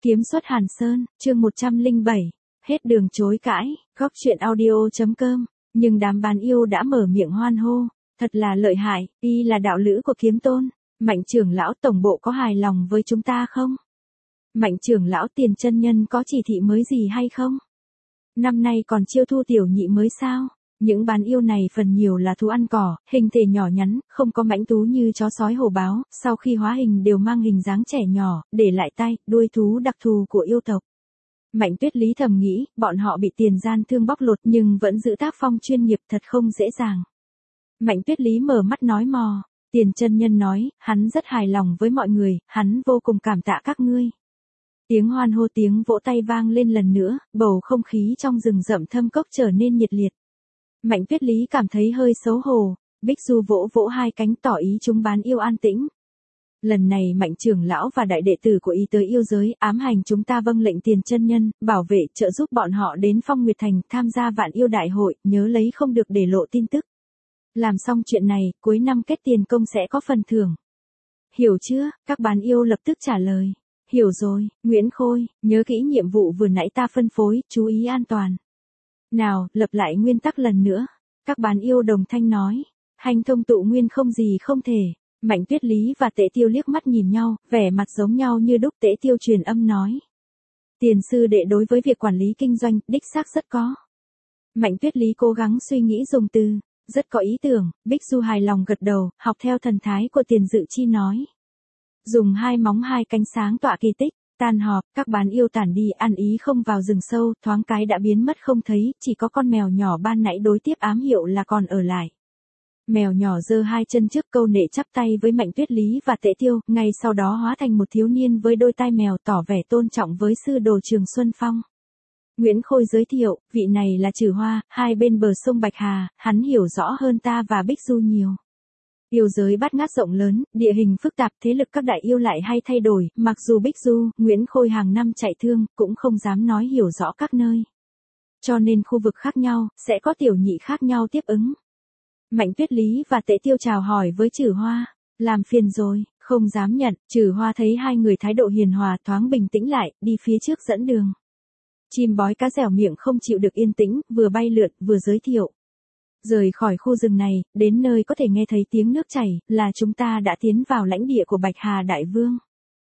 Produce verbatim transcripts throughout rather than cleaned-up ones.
Kiếm xuất Hàn Sơn, chương một trăm lẻ bảy, hết đường chối cãi, góc chuyện audio.com, nhưng đám bán yêu đã mở miệng hoan hô, thật là lợi hại, y là đạo lữ của kiếm tôn, Mạnh trưởng lão tổng bộ có hài lòng với chúng ta không? Mạnh trưởng lão Tiền chân nhân có chỉ thị mới gì hay không? Năm nay còn chiêu thu tiểu nhị mới sao? Những bán yêu này phần nhiều là thú ăn cỏ, hình thể nhỏ nhắn, không có mãnh tú như chó sói hổ báo, sau khi hóa hình đều mang hình dáng trẻ nhỏ, để lại tay, đuôi thú đặc thù của yêu tộc. Mạnh Tuyết Lý thầm nghĩ, bọn họ bị tiền gian thương bóc lột nhưng vẫn giữ tác phong chuyên nghiệp thật không dễ dàng. Mạnh Tuyết Lý mở mắt nói mò, Tiền chân nhân nói, hắn rất hài lòng với mọi người, hắn vô cùng cảm tạ các ngươi. Tiếng hoan hô tiếng vỗ tay vang lên lần nữa, bầu không khí trong rừng rậm thâm cốc trở nên nhiệt liệt. Mạnh Tuyết Lý cảm thấy hơi xấu hổ, Bích Du vỗ vỗ hai cánh tỏ ý chúng bán yêu an tĩnh. Lần này Mạnh trưởng lão và đại đệ tử của y tới yêu giới ám hành chúng ta vâng lệnh Tiền chân nhân, bảo vệ trợ giúp bọn họ đến Phong Nguyệt Thành tham gia vạn yêu đại hội, nhớ lấy không được để lộ tin tức. Làm xong chuyện này, cuối năm kết tiền công sẽ có phần thưởng. Hiểu chưa? Các bán yêu lập tức trả lời. Hiểu rồi, Nguyễn Khôi, nhớ kỹ nhiệm vụ vừa nãy ta phân phối, chú ý an toàn. Nào, lập lại nguyên tắc lần nữa. Các bán yêu đồng thanh nói. Hành thông tụ nguyên không gì không thể. Mạnh Tuyết Lý và Tế Tiêu liếc mắt nhìn nhau, vẻ mặt giống nhau như đúc. Tế Tiêu truyền âm nói. Tiền sư đệ đối với việc quản lý kinh doanh, đích xác rất có. Mạnh Tuyết Lý cố gắng suy nghĩ dùng từ. Rất có ý tưởng, Bích Du hài lòng gật đầu, học theo thần thái của Tiền Dự Chi nói. Dùng hai móng hai cánh sáng tọa kỳ tích, tan họp, các bán yêu tản đi ăn ý không vào rừng sâu, thoáng cái đã biến mất không thấy, chỉ có con mèo nhỏ ban nãy đối tiếp ám hiệu là còn ở lại. Mèo nhỏ giơ hai chân trước câu nệ chắp tay với Mạnh Tuyết Lý và Tế Tiêu, ngay sau đó hóa thành một thiếu niên với đôi tai mèo tỏ vẻ tôn trọng với sư đồ Trường Xuân Phong. Nguyễn Khôi giới thiệu, vị này là Trừ Hoa, hai bên bờ sông Bạch Hà, hắn hiểu rõ hơn ta và Bích Du nhiều. Yêu giới bát ngát rộng lớn, địa hình phức tạp, thế lực các đại yêu lại hay thay đổi, mặc dù Bích Du, Nguyễn Khôi hàng năm chạy thương, cũng không dám nói hiểu rõ các nơi. Cho nên khu vực khác nhau, sẽ có tiểu nhị khác nhau tiếp ứng. Mạnh Tuyết Lý và Tế Tiêu chào hỏi với Trừ Hoa, làm phiền rồi, không dám nhận, Trừ Hoa thấy hai người thái độ hiền hòa thoáng bình tĩnh lại, đi phía trước dẫn đường. Chim bói cá dẻo miệng không chịu được yên tĩnh, vừa bay lượn, vừa giới thiệu. Rời khỏi khu rừng này, đến nơi có thể nghe thấy tiếng nước chảy, là chúng ta đã tiến vào lãnh địa của Bạch Hà Đại Vương.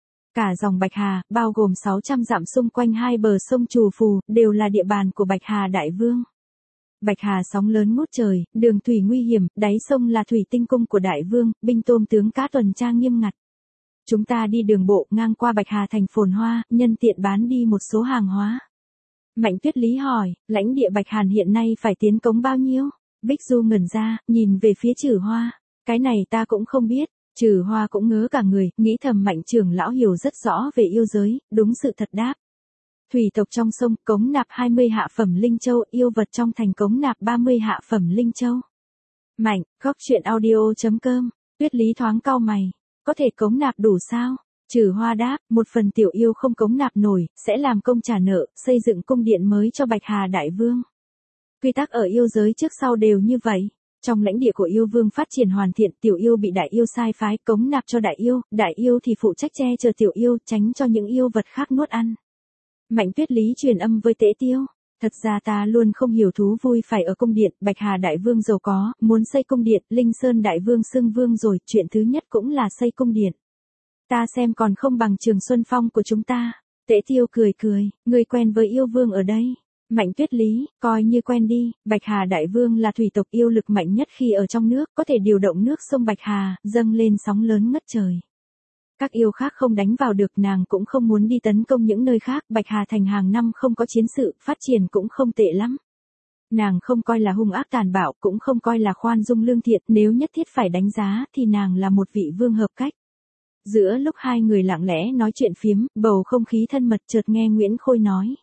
Cả dòng Bạch Hà, bao gồm sáu trăm dặm xung quanh hai bờ sông Trù Phù, đều là địa bàn của Bạch Hà Đại Vương. Bạch Hà sóng lớn ngút trời, đường thủy nguy hiểm, đáy sông là thủy tinh cung của Đại Vương, binh tôm tướng cá tuần tra nghiêm ngặt. Chúng ta đi đường bộ ngang qua Bạch Hà thành phồn hoa, nhân tiện bán đi một số hàng hóa. Mạnh Tuyết Lý hỏi, lãnh địa Bạch Hàn hiện nay phải tiến cống bao nhiêu? Bích Du ngẩn ra, nhìn về phía Trừ Hoa. Cái này ta cũng không biết. Trừ Hoa cũng ngớ cả người, nghĩ thầm Mạnh trưởng lão hiểu rất rõ về yêu giới, đúng sự thật đáp. Thủy tộc trong sông cống nạp hai mươi hạ phẩm linh châu, yêu vật trong thành cống nạp ba mươi hạ phẩm linh châu. Mạnh, góc chuyện audio.com, Tuyết Lý thoáng cau mày. Có thể cống nạp đủ sao? Trừ Hoa đáp, một phần tiểu yêu không cống nạp nổi, sẽ làm công trả nợ, xây dựng cung điện mới cho Bạch Hà Đại Vương. Quy tắc ở yêu giới trước sau đều như vậy. Trong lãnh địa của yêu vương phát triển hoàn thiện, tiểu yêu bị đại yêu sai phái cống nạp cho đại yêu, đại yêu thì phụ trách che chở tiểu yêu, tránh cho những yêu vật khác nuốt ăn. Mạnh Tuyết Lý truyền âm với Tế Tiêu. Thật ra ta luôn không hiểu thú vui phải ở cung điện, Bạch Hà Đại Vương giàu có, muốn xây cung điện, Linh Sơn Đại Vương xưng vương rồi, chuyện thứ nhất cũng là xây cung điện. Ta xem còn không bằng Trường Xuân Phong của chúng ta. Tế Tiêu cười cười, người quen với yêu vương ở đây. Mạnh Tuyết Lý, coi như quen đi, Bạch Hà Đại Vương là thủy tộc yêu lực mạnh nhất khi ở trong nước, có thể điều động nước sông Bạch Hà, dâng lên sóng lớn ngất trời. Các yêu khác không đánh vào được, nàng cũng không muốn đi tấn công những nơi khác, Bạch Hà thành hàng năm không có chiến sự, phát triển cũng không tệ lắm. Nàng không coi là hung ác tàn bạo, cũng không coi là khoan dung lương thiện, nếu nhất thiết phải đánh giá thì nàng là một vị vương hợp cách. Giữa lúc hai người lặng lẽ nói chuyện phiếm, bầu không khí thân mật chợt nghe Nguyễn Khôi nói.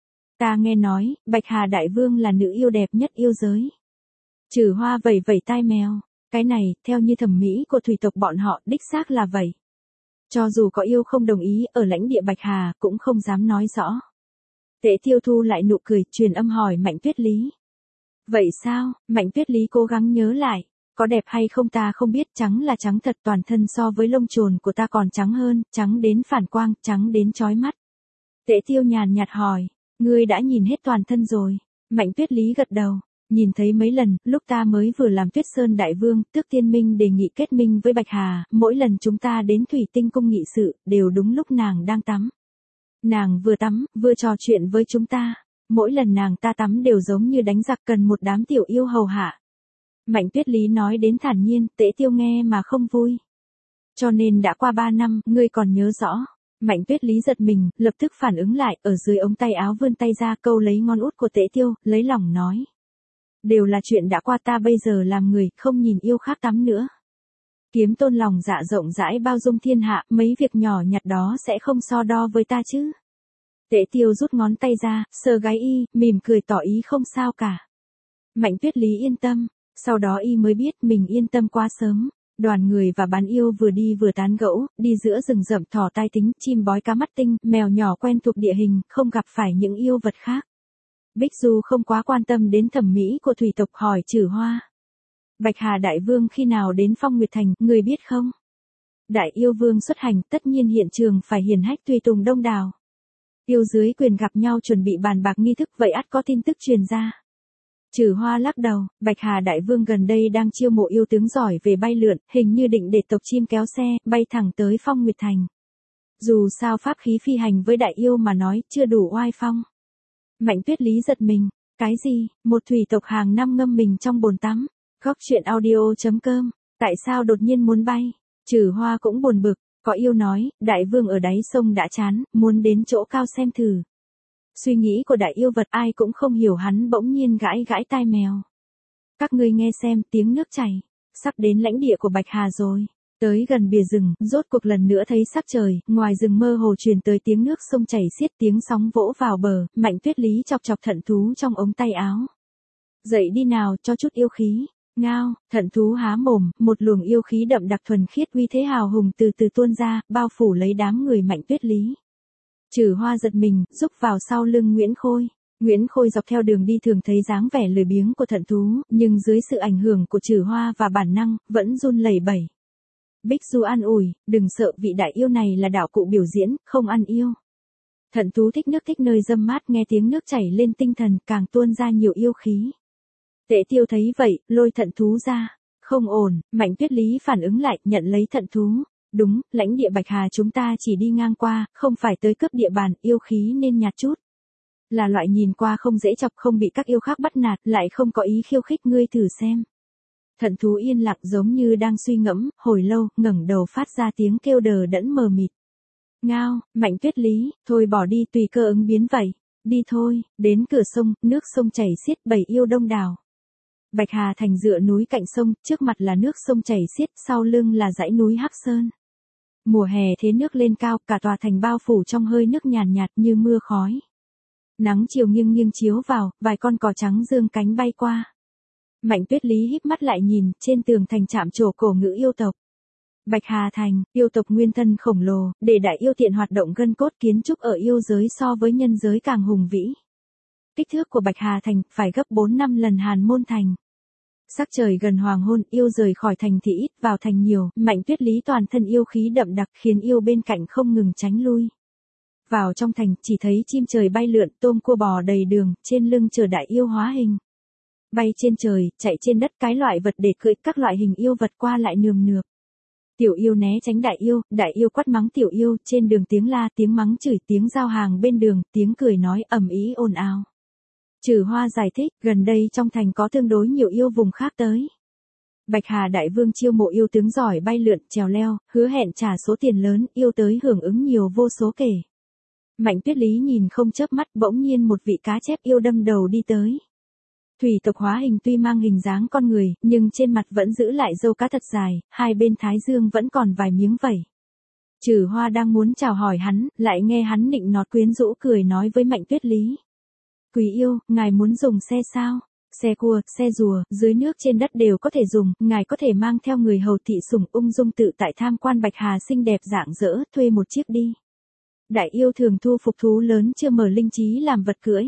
Ta nghe nói, Bạch Hà Đại Vương là nữ yêu đẹp nhất yêu giới. Trừ Hoa vẩy vẩy tai mèo. Cái này, theo như thẩm mỹ của thủy tộc bọn họ, đích xác là vậy. Cho dù có yêu không đồng ý, ở lãnh địa Bạch Hà, cũng không dám nói rõ. Tế Tiêu thu lại nụ cười, truyền âm hỏi Mạnh Tuyết Lý. Vậy sao? Mạnh Tuyết Lý cố gắng nhớ lại. Có đẹp hay không ta không biết, trắng là trắng thật, toàn thân so với lông chồn của ta còn trắng hơn, trắng đến phản quang, trắng đến chói mắt. Tễ Tiêu nhàn nhạt hỏi, ngươi đã nhìn hết toàn thân rồi. Mạnh Tuyết Lý gật đầu, nhìn thấy mấy lần, lúc ta mới vừa làm Tuyết Sơn Đại Vương, Tước Tiên Minh đề nghị kết minh với Bạch Hà, mỗi lần chúng ta đến Thủy Tinh Cung nghị sự, đều đúng lúc nàng đang tắm. Nàng vừa tắm, vừa trò chuyện với chúng ta. Mỗi lần nàng ta tắm đều giống như đánh giặc cần một đám tiểu yêu hầu hạ. Mạnh Tuyết Lý nói đến thản nhiên, Tễ Tiêu nghe mà không vui. Cho nên đã qua ba năm, ngươi còn nhớ rõ. Mạnh Tuyết Lý giật mình, lập tức phản ứng lại, ở dưới ống tay áo vươn tay ra câu lấy ngón út của Tễ Tiêu, lấy lòng nói. Đều là chuyện đã qua, ta bây giờ làm người, không nhìn yêu khác tắm nữa. Kiếm Tôn lòng dạ rộng rãi bao dung thiên hạ, mấy việc nhỏ nhặt đó sẽ không so đo với ta chứ. Tễ Tiêu rút ngón tay ra, sờ gáy y, mỉm cười tỏ ý không sao cả. Mạnh Tuyết Lý yên tâm, sau đó y mới biết mình yên tâm quá sớm. Đoàn người và bán yêu vừa đi vừa tán gẫu, đi giữa rừng rậm thỏ tai tính, chim bói cá mắt tinh, mèo nhỏ quen thuộc địa hình, không gặp phải những yêu vật khác. Bích Du không quá quan tâm đến thẩm mỹ của thủy tộc, hỏi Trử Hoa. Bạch Hà Đại Vương khi nào đến Phong Nguyệt Thành, người biết không? Đại yêu vương xuất hành, tất nhiên hiện trường phải hiển hách tùy tùng đông đảo. Yêu dưới quyền gặp nhau chuẩn bị bàn bạc nghi thức, vậy ắt có tin tức truyền ra. Trử Hoa lắc đầu, Bạch Hà Đại Vương gần đây đang chiêu mộ yêu tướng giỏi về bay lượn, hình như định để tộc chim kéo xe, bay thẳng tới Phong Nguyệt Thành. Dù sao pháp khí phi hành với đại yêu mà nói, chưa đủ oai phong. Mạnh Tuyết Lý giật mình, cái gì, một thủy tộc hàng năm ngâm mình trong bồn tắm. Góc truyện audio chấm com, tại sao đột nhiên muốn bay? Trử Hoa cũng buồn bực, có yêu nói, đại vương ở đáy sông đã chán, muốn đến chỗ cao xem thử. Suy nghĩ của đại yêu vật ai cũng không hiểu, hắn bỗng nhiên gãi gãi tai mèo. Các ngươi nghe xem, tiếng nước chảy, sắp đến lãnh địa của Bạch Hà rồi. Tới gần bìa rừng, rốt cuộc lần nữa thấy sắc trời, ngoài rừng mơ hồ truyền tới tiếng nước sông chảy xiết, tiếng sóng vỗ vào bờ. Mạnh Tuyết Lý chọc chọc thận thú trong ống tay áo. Dậy đi nào, cho chút yêu khí. Ngao, thận thú há mồm, một luồng yêu khí đậm đặc thuần khiết uy thế hào hùng từ từ tuôn ra, bao phủ lấy đám người Mạnh Tuyết Lý. Trử Hoa giật mình, rúc vào sau lưng Nguyễn Khôi. Nguyễn Khôi dọc theo đường đi thường thấy dáng vẻ lười biếng của thận thú, nhưng dưới sự ảnh hưởng của Trử Hoa và bản năng, vẫn run lẩy bẩy. Bích Du an ủi, đừng sợ, vị đại yêu này là đạo cụ biểu diễn, không ăn yêu. Thận thú thích nước, thích nơi râm mát, nghe tiếng nước chảy lên tinh thần, càng tuôn ra nhiều yêu khí. Tễ Tiêu thấy vậy, lôi thận thú ra. Không ổn, Mạnh Tuyết Lý phản ứng lại, nhận lấy thận thú. Đúng, lãnh địa Bạch Hà chúng ta chỉ đi ngang qua, không phải tới cướp địa bàn, yêu khí nên nhạt chút. Là loại nhìn qua không dễ chọc, không bị các yêu khác bắt nạt, lại không có ý khiêu khích, ngươi thử xem. Thận thú yên lặng giống như đang suy ngẫm, hồi lâu, ngẩng đầu phát ra tiếng kêu đờ đẫn mờ mịt. Ngao, Mạnh Tuyết Lý, thôi bỏ đi, tùy cơ ứng biến vậy. Đi thôi, đến cửa sông, nước sông chảy xiết, bầy yêu đông đảo. Bạch Hà Thành dựa núi cạnh sông, trước mặt là nước sông chảy xiết, sau lưng là dãy núi Hắc Sơn. Mùa hè thế nước lên cao, cả tòa thành bao phủ trong hơi nước nhàn nhạt, nhạt như mưa khói. Nắng chiều nghiêng nghiêng chiếu vào, vài con cò trắng dương cánh bay qua. Mạnh Tuyết Lý híp mắt lại nhìn, trên tường thành chạm trổ cổ ngữ yêu tộc. Bạch Hà Thành, yêu tộc nguyên thân khổng lồ, để đại yêu tiện hoạt động gân cốt, kiến trúc ở yêu giới so với nhân giới càng hùng vĩ. Kích thước của Bạch Hà Thành phải gấp bốn năm lần Hàn Môn Thành. Sắc trời gần hoàng hôn, yêu rời khỏi thành thì ít, vào thành nhiều, Mạnh Tuyết Lý toàn thân yêu khí đậm đặc khiến yêu bên cạnh không ngừng tránh lui. Vào trong thành, chỉ thấy chim trời bay lượn, tôm cua bò đầy đường, trên lưng chờ đại yêu hóa hình. Bay trên trời, chạy trên đất, cái loại vật để cưỡi, các loại hình yêu vật qua lại nườm nượp. Tiểu yêu né tránh đại yêu, đại yêu quát mắng tiểu yêu, trên đường tiếng la, tiếng mắng chửi, tiếng giao hàng bên đường, tiếng cười nói ầm ĩ ồn ào. Trử Hoa giải thích, gần đây trong thành có tương đối nhiều yêu vùng khác tới. Bạch Hà Đại Vương chiêu mộ yêu tướng giỏi bay lượn, trèo leo, hứa hẹn trả số tiền lớn, yêu tới hưởng ứng nhiều vô số kể. Mạnh Tuyết Lý nhìn không chớp mắt, bỗng nhiên một vị cá chép yêu đâm đầu đi tới. Thủy tộc hóa hình tuy mang hình dáng con người, nhưng trên mặt vẫn giữ lại râu cá thật dài, hai bên thái dương vẫn còn vài miếng vẩy. Trử Hoa đang muốn chào hỏi hắn, lại nghe hắn nịnh nọt quyến rũ cười nói với Mạnh Tuyết Lý. Quý yêu, ngài muốn dùng xe sao? Xe cua, xe rùa, dưới nước trên đất đều có thể dùng, ngài có thể mang theo người hầu thị sủng ung dung tự tại tham quan Bạch Hà xinh đẹp rạng rỡ, thuê một chiếc đi. Đại yêu thường thu phục thú lớn chưa mở linh trí làm vật cưỡi.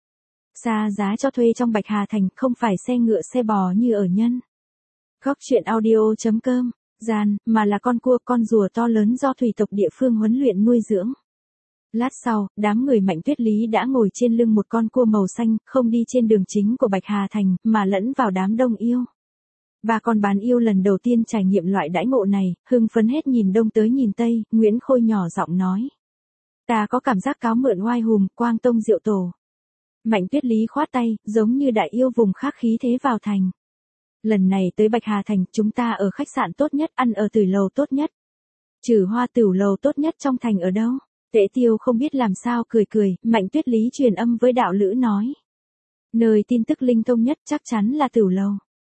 Xa giá cho thuê trong Bạch Hà Thành, không phải xe ngựa xe bò như ở nhân. Góc truyện audio chấm com, gian, mà là con cua con rùa to lớn do thủy tộc địa phương huấn luyện nuôi dưỡng. Lát sau, đám người Mạnh Tuyết Lý đã ngồi trên lưng một con cua màu xanh, không đi trên đường chính của Bạch Hà Thành, mà lẫn vào đám đông yêu. Ba con bán yêu lần đầu tiên trải nghiệm loại đãi ngộ này, hưng phấn hết nhìn đông tới nhìn tây, Nguyễn Khôi nhỏ giọng nói. Ta có cảm giác cáo mượn oai hùng, quang tông diệu tổ. Mạnh Tuyết Lý khoát tay, giống như đại yêu vùng khác khí thế vào thành. Lần này tới Bạch Hà Thành, chúng ta ở khách sạn tốt nhất, ăn ở tử lầu tốt nhất. Trừ Hoa tửu lầu tốt nhất trong thành ở đâu? Tễ Tiêu không biết làm sao cười cười, Mạnh Tuyết Lý truyền âm với đạo lữ nói. Nơi tin tức linh thông nhất chắc chắn là tửu lầu.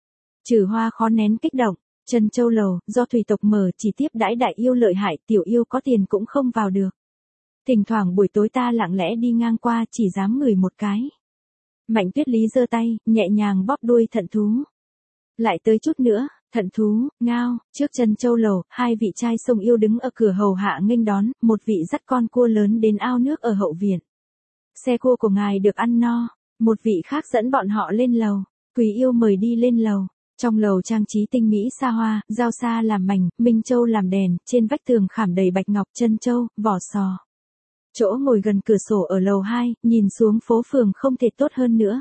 Trừ Hoa khó nén kích động, Trân Châu lầu, do thủy tộc mở chỉ tiếp đãi đại yêu lợi hại, tiểu yêu có tiền cũng không vào được. Thỉnh thoảng buổi tối ta lặng lẽ đi ngang qua chỉ dám ngửi một cái. Mạnh Tuyết Lý giơ tay, nhẹ nhàng bóp đuôi thận thú. Lại tới chút nữa, thận thú, ngao, trước Trân Châu lầu, hai vị trai sông yêu đứng ở cửa hầu hạ nghênh đón, một vị dắt con cua lớn đến ao nước ở hậu viện. Xe cua của ngài được ăn no, một vị khác dẫn bọn họ lên lầu, Quỳ yêu mời đi lên lầu. Trong lầu trang trí tinh mỹ xa hoa, Giao Sa làm mảnh, Minh Châu làm đèn, trên vách tường khảm đầy bạch ngọc, chân châu, vỏ sò. Chỗ ngồi gần cửa sổ ở lầu hai, nhìn xuống phố phường không thể tốt hơn nữa.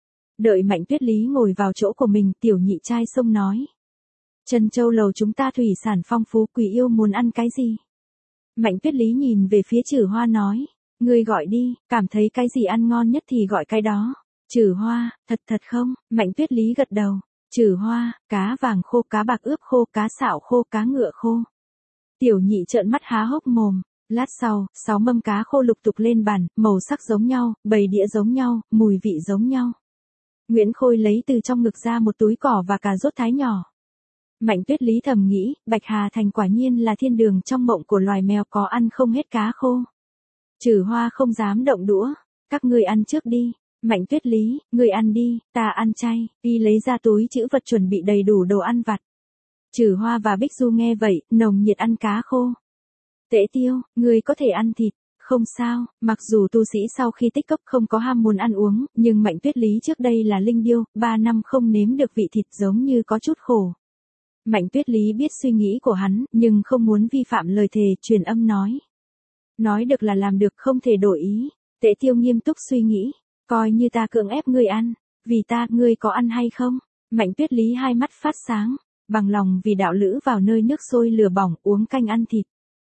Đợi Mạnh Tuyết Lý ngồi vào chỗ của mình, tiểu nhị trai sông nói. Trân Châu lầu chúng ta thủy sản phong phú, Quỳ yêu muốn ăn cái gì? Mạnh Tuyết Lý nhìn về phía Trừ Hoa nói. Ngươi gọi đi, cảm thấy cái gì ăn ngon nhất thì gọi cái đó. Trừ Hoa, thật thật không? Mạnh Tuyết Lý gật đầu. Trừ Hoa, cá vàng khô, cá bạc ướp khô, cá xạo khô, cá ngựa khô. Tiểu nhị trợn mắt há hốc mồm. Lát sau, sáu mâm cá khô lục tục lên bàn, màu sắc giống nhau, bầy đĩa giống nhau, mùi vị giống nhau. Nguyễn Khôi lấy từ trong ngực ra một túi cỏ và cà rốt thái nhỏ. Mạnh Tuyết Lý thầm nghĩ, Bạch Hà Thành quả nhiên là thiên đường trong mộng của loài mèo có ăn không hết cá khô. Trừ Hoa không dám động đũa. Các ngươi ăn trước đi. Mạnh Tuyết Lý, ngươi ăn đi, ta ăn chay. Y lấy ra túi trữ vật chuẩn bị đầy đủ đồ ăn vặt. Trừ Hoa và Bích Du nghe vậy, nồng nhiệt ăn cá khô. Tễ Tiêu, ngươi có thể ăn thịt. Không sao, mặc dù tu sĩ sau khi tích cốc không có ham muốn ăn uống, nhưng Mạnh Tuyết Lý trước đây là linh điêu, ba năm không nếm được vị thịt giống như có chút khổ. Mạnh Tuyết Lý biết suy nghĩ của hắn, nhưng không muốn vi phạm lời thề, truyền âm nói. Nói được là làm được, không thể đổi ý. Tễ Tiêu nghiêm túc suy nghĩ, coi như ta cưỡng ép ngươi ăn, vì ta, ngươi có ăn hay không? Mạnh Tuyết Lý hai mắt phát sáng, bằng lòng vì đạo lữ vào nơi nước sôi lửa bỏng, uống canh ăn thịt.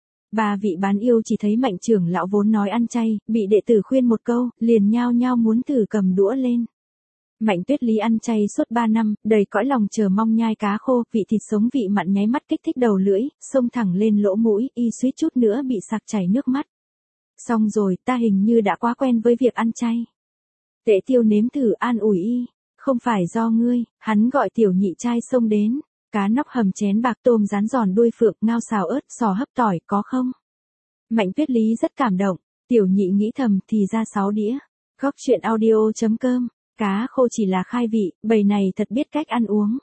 Ba vị bán yêu chỉ thấy Mạnh trưởng lão vốn nói ăn chay, bị đệ tử khuyên một câu, liền nhao nhao muốn thử cầm đũa lên. Mạnh Tuyết Lý ăn chay suốt ba năm, đầy cõi lòng chờ mong nhai cá khô, vị thịt sống vị mặn nháy mắt kích thích đầu lưỡi, xông thẳng lên lỗ mũi, y suýt chút nữa bị sặc chảy nước mắt. Xong rồi, ta hình như đã quá quen với việc ăn chay. Tễ Tiêu nếm thử an ủi y, không phải do ngươi, hắn gọi tiểu nhị trai xông đến. Cá nóc hầm chén bạc, tôm rán giòn đuôi phượng, ngao xào ớt, sò hấp tỏi, có không? Mạnh Tuyết Lý rất cảm động, tiểu nhị nghĩ thầm thì ra sáu đĩa. Góc truyện audio chấm com, cá khô chỉ là khai vị, bầy này thật biết cách ăn uống.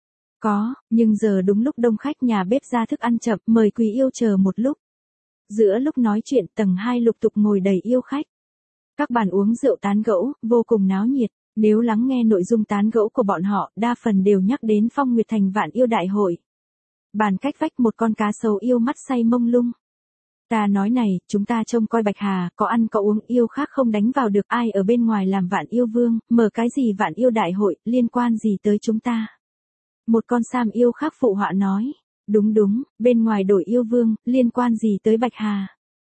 Có, nhưng giờ đúng lúc đông khách nhà bếp ra thức ăn chậm, mời Quý yêu chờ một lúc. Giữa lúc nói chuyện tầng hai lục tục ngồi đầy yêu khách. Các bàn uống rượu tán gẫu, vô cùng náo nhiệt. Nếu lắng nghe nội dung tán gẫu của bọn họ, đa phần đều nhắc đến Phong Nguyệt Thành Vạn Yêu Đại Hội. Bàn cách vách một con cá sấu yêu mắt say mông lung. Ta nói này, chúng ta trông coi Bạch Hà, có ăn có uống, yêu khác không đánh vào được, ai ở bên ngoài làm Vạn Yêu Vương, mở cái gì Vạn Yêu Đại Hội, liên quan gì tới chúng ta. Một con sam yêu khác phụ họa nói, đúng đúng, bên ngoài đổi yêu vương, liên quan gì tới Bạch Hà.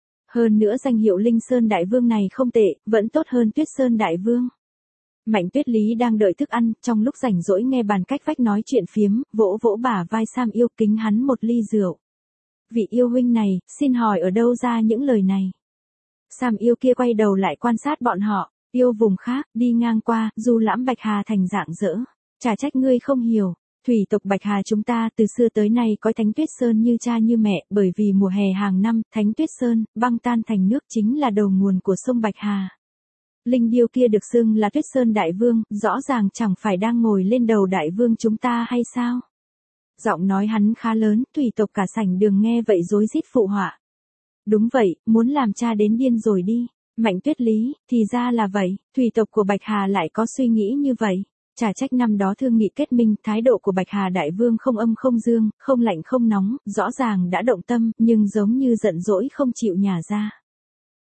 Hơn nữa danh hiệu Linh Sơn Đại Vương này không tệ, vẫn tốt hơn Tuyết Sơn Đại Vương. Mạnh Tuyết Lý đang đợi thức ăn, trong lúc rảnh rỗi nghe bàn cách vách nói chuyện phiếm, vỗ vỗ bả vai Sam yêu, kính hắn một ly rượu. Vị yêu huynh này, xin hỏi ở đâu ra những lời này? Sam yêu kia quay đầu lại quan sát bọn họ, yêu vùng khác, đi ngang qua, du lãm Bạch Hà thành dạng dỡ. Chả trách ngươi không hiểu, thủy tộc Bạch Hà chúng ta từ xưa tới nay có Thánh Tuyết Sơn như cha như mẹ, bởi vì mùa hè hàng năm, Thánh Tuyết Sơn, băng tan thành nước chính là đầu nguồn của sông Bạch Hà. Linh điêu kia được xưng là Tuyết Sơn Đại Vương, rõ ràng chẳng phải đang ngồi lên đầu Đại Vương chúng ta hay sao? Giọng nói hắn khá lớn, thủy tộc cả sảnh đường nghe vậy rối rít phụ họa. Đúng vậy, muốn làm cha đến điên rồi đi. Mạnh Tuyết Lý, thì ra là vậy, thủy tộc của Bạch Hà lại có suy nghĩ như vậy. Chả trách năm đó thương nghị kết minh, thái độ của Bạch Hà Đại Vương không âm không dương, không lạnh không nóng, rõ ràng đã động tâm, nhưng giống như giận dỗi không chịu nhả ra.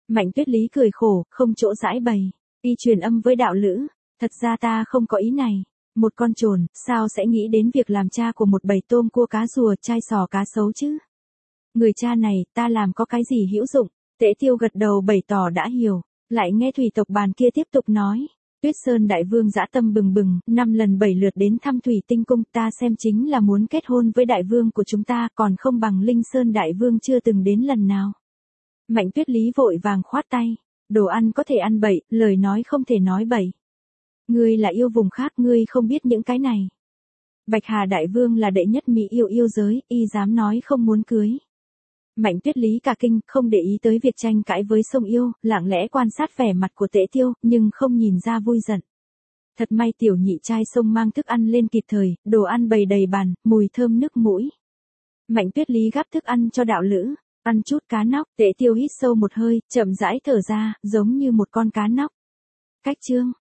Mạnh Tuyết Lý cười khổ, không chỗ giải bày. Y truyền âm với đạo lữ, thật ra ta không có ý này. Một con trồn, sao sẽ nghĩ đến việc làm cha của một bầy tôm cua cá rùa chai sò cá sấu chứ? Người cha này, ta làm có cái gì hữu dụng? Tế Tiêu gật đầu bày tỏ đã hiểu, lại nghe Thủy tộc bàn kia tiếp tục nói. Tuyết Sơn Đại Vương dã tâm bừng bừng, năm lần bảy lượt đến thăm Thủy Tinh Cung, ta xem chính là muốn kết hôn với Đại Vương của chúng ta, còn không bằng Linh Sơn Đại Vương chưa từng đến lần nào. Mạnh Tuyết Lý vội vàng khoát tay, đồ ăn có thể ăn bậy, lời nói không thể nói bậy. Ngươi là yêu vùng khác, ngươi không biết những cái này. Bạch Hà Đại Vương là đệ nhất mỹ yêu yêu giới, y dám nói không muốn cưới. Mạnh Tuyết Lý cả kinh, không để ý tới việc tranh cãi với sông yêu, lặng lẽ quan sát vẻ mặt của Tế Tiêu, nhưng không nhìn ra vui giận. Thật may tiểu nhị trai sông mang thức ăn lên kịp thời, đồ ăn bày đầy bàn, mùi thơm nức mũi. Mạnh Tuyết Lý gắp thức ăn cho đạo lữ, ăn chút cá nóc, Tế Tiêu hít sâu một hơi, chậm rãi thở ra, giống như một con cá nóc. Cách chương